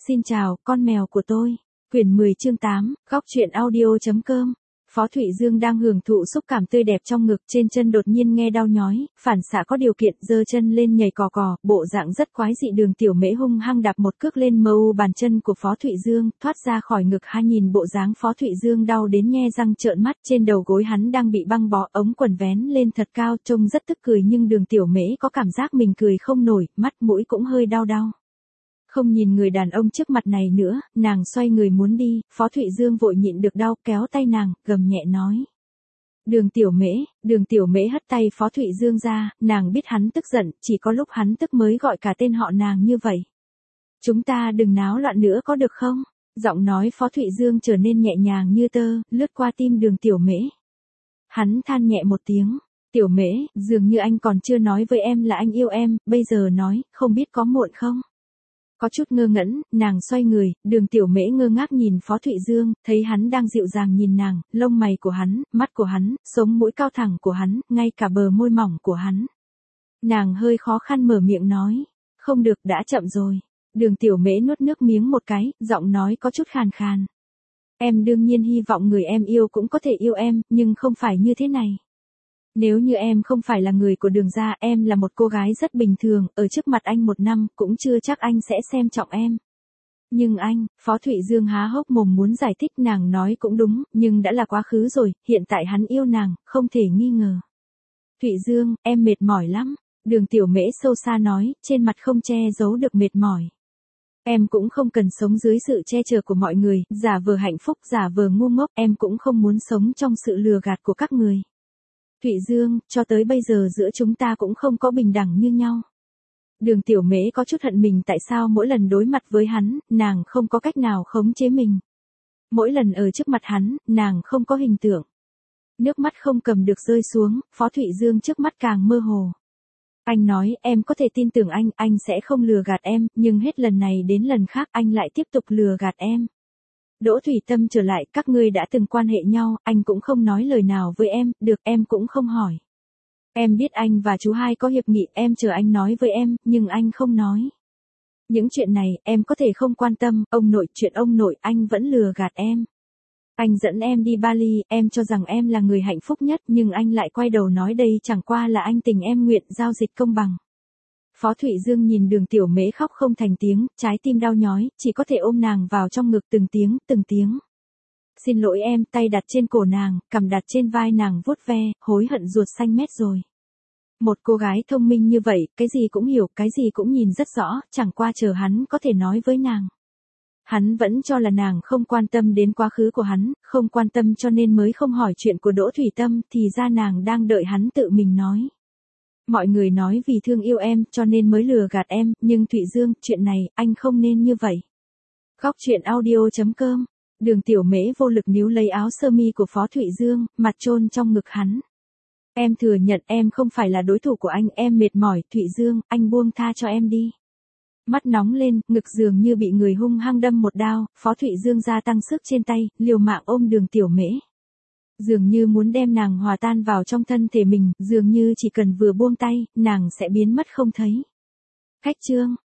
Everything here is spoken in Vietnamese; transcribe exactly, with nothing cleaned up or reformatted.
Xin chào, con mèo của tôi. Quyển mười chương tám, góc truyện audio.com. Phó Thụy Dương đang hưởng thụ xúc cảm tươi đẹp trong ngực, trên chân đột nhiên nghe đau nhói, phản xạ có điều kiện, giơ chân lên nhảy cò cò, bộ dạng rất quái dị. Đường Tiểu Mễ hung hăng đạp một cước lên mờ u bàn chân của Phó Thụy Dương, thoát ra khỏi ngực. Hai nhìn bộ dáng Phó Thụy Dương đau đến nhe răng trợn mắt, trên đầu gối hắn đang bị băng bó, ống quần vén lên thật cao, trông rất tức cười, nhưng Đường Tiểu Mễ có cảm giác mình cười không nổi, mắt mũi cũng hơi đau đau. Không nhìn người đàn ông trước mặt này nữa, nàng xoay người muốn đi, Phó Thụy Dương vội nhịn được đau, kéo tay nàng, gầm nhẹ nói. Đường Tiểu Mễ, Đường Tiểu Mễ hất tay Phó Thụy Dương ra, nàng biết hắn tức giận, chỉ có lúc hắn tức mới gọi cả tên họ nàng như vậy. Chúng ta đừng náo loạn nữa có được không? Giọng nói Phó Thụy Dương trở nên nhẹ nhàng như tơ, lướt qua tim Đường Tiểu Mễ. Hắn than nhẹ một tiếng. Tiểu Mễ, dường như anh còn chưa nói với em là anh yêu em, bây giờ nói, không biết có muộn không? Có chút ngơ ngẩn, nàng xoay người, Đường Tiểu Mễ ngơ ngác nhìn Phó Thụy Dương, thấy hắn đang dịu dàng nhìn nàng, lông mày của hắn, mắt của hắn, sống mũi cao thẳng của hắn, ngay cả bờ môi mỏng của hắn. Nàng hơi khó khăn mở miệng nói, không được, đã chậm rồi. Đường Tiểu Mễ nuốt nước miếng một cái, giọng nói có chút khàn khàn. Em đương nhiên hy vọng người em yêu cũng có thể yêu em, nhưng không phải như thế này. Nếu như em không phải là người của Đường gia, em là một cô gái rất bình thường, ở trước mặt anh một năm, cũng chưa chắc anh sẽ xem trọng em. Nhưng anh, Phó Thụy Dương há hốc mồm muốn giải thích, nàng nói cũng đúng, nhưng đã là quá khứ rồi, hiện tại hắn yêu nàng, không thể nghi ngờ. Thụy Dương, em mệt mỏi lắm, Đường Tiểu Mễ sâu xa nói, trên mặt không che giấu được mệt mỏi. Em cũng không cần sống dưới sự che chở của mọi người, giả vờ hạnh phúc, giả vờ ngu ngốc, em cũng không muốn sống trong sự lừa gạt của các người. Thụy Dương, cho tới bây giờ giữa chúng ta cũng không có bình đẳng như nhau. Đường Tiểu Mễ có chút hận mình tại sao mỗi lần đối mặt với hắn, nàng không có cách nào khống chế mình. Mỗi lần ở trước mặt hắn, nàng không có hình tượng. Nước mắt không cầm được rơi xuống, Phó Thụy Dương trước mắt càng mơ hồ. Anh nói, em có thể tin tưởng anh, anh sẽ không lừa gạt em, nhưng hết lần này đến lần khác anh lại tiếp tục lừa gạt em. Đỗ Thủy Tâm trở lại, các ngươi đã từng quan hệ nhau, anh cũng không nói lời nào với em, được, em cũng không hỏi. Em biết anh và chú hai có hiệp nghị, em chờ anh nói với em, nhưng anh không nói. Những chuyện này, em có thể không quan tâm, ông nội, chuyện ông nội, anh vẫn lừa gạt em. Anh dẫn em đi Bali, em cho rằng em là người hạnh phúc nhất, nhưng anh lại quay đầu nói đây chẳng qua là anh tình em nguyện, giao dịch công bằng. Phó Thụy Dương nhìn Đường Tiểu Mễ khóc không thành tiếng, trái tim đau nhói, chỉ có thể ôm nàng vào trong ngực từng tiếng, từng tiếng. Xin lỗi em, tay đặt trên cổ nàng, cằm đặt trên vai nàng vuốt ve, hối hận ruột xanh mét rồi. Một cô gái thông minh như vậy, cái gì cũng hiểu, cái gì cũng nhìn rất rõ, chẳng qua chờ hắn có thể nói với nàng. Hắn vẫn cho là nàng không quan tâm đến quá khứ của hắn, không quan tâm cho nên mới không hỏi chuyện của Đỗ Thủy Tâm, thì ra nàng đang đợi hắn tự mình nói. Mọi người nói vì thương yêu em, cho nên mới lừa gạt em, nhưng Thụy Dương, chuyện này, anh không nên như vậy. Góc truyện audio.com. Đường Tiểu Mễ vô lực níu lấy áo sơ mi của Phó Thụy Dương, mặt chôn trong ngực hắn. Em thừa nhận em không phải là đối thủ của anh, em mệt mỏi, Thụy Dương, anh buông tha cho em đi. Mắt nóng lên, ngực dường như bị người hung hăng đâm một đao, Phó Thụy Dương gia tăng sức trên tay, liều mạng ôm Đường Tiểu Mễ. Dường như muốn đem nàng hòa tan vào trong thân thể mình, dường như chỉ cần vừa buông tay, nàng sẽ biến mất không thấy. Khách chương.